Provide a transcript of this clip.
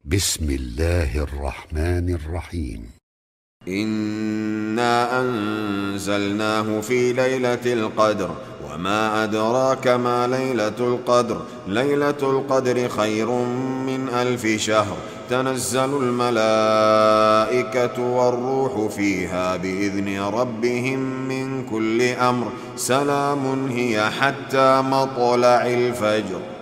بسم الله الرحمن الرحيم. إنا أنزلناه في ليلة القدر وما أدراك ما ليلة القدر. ليلة القدر خير من 1000 شهر. تنزل الملائكة والروح فيها بإذن ربهم من كل أمر. سلام هي حتى مطلع الفجر.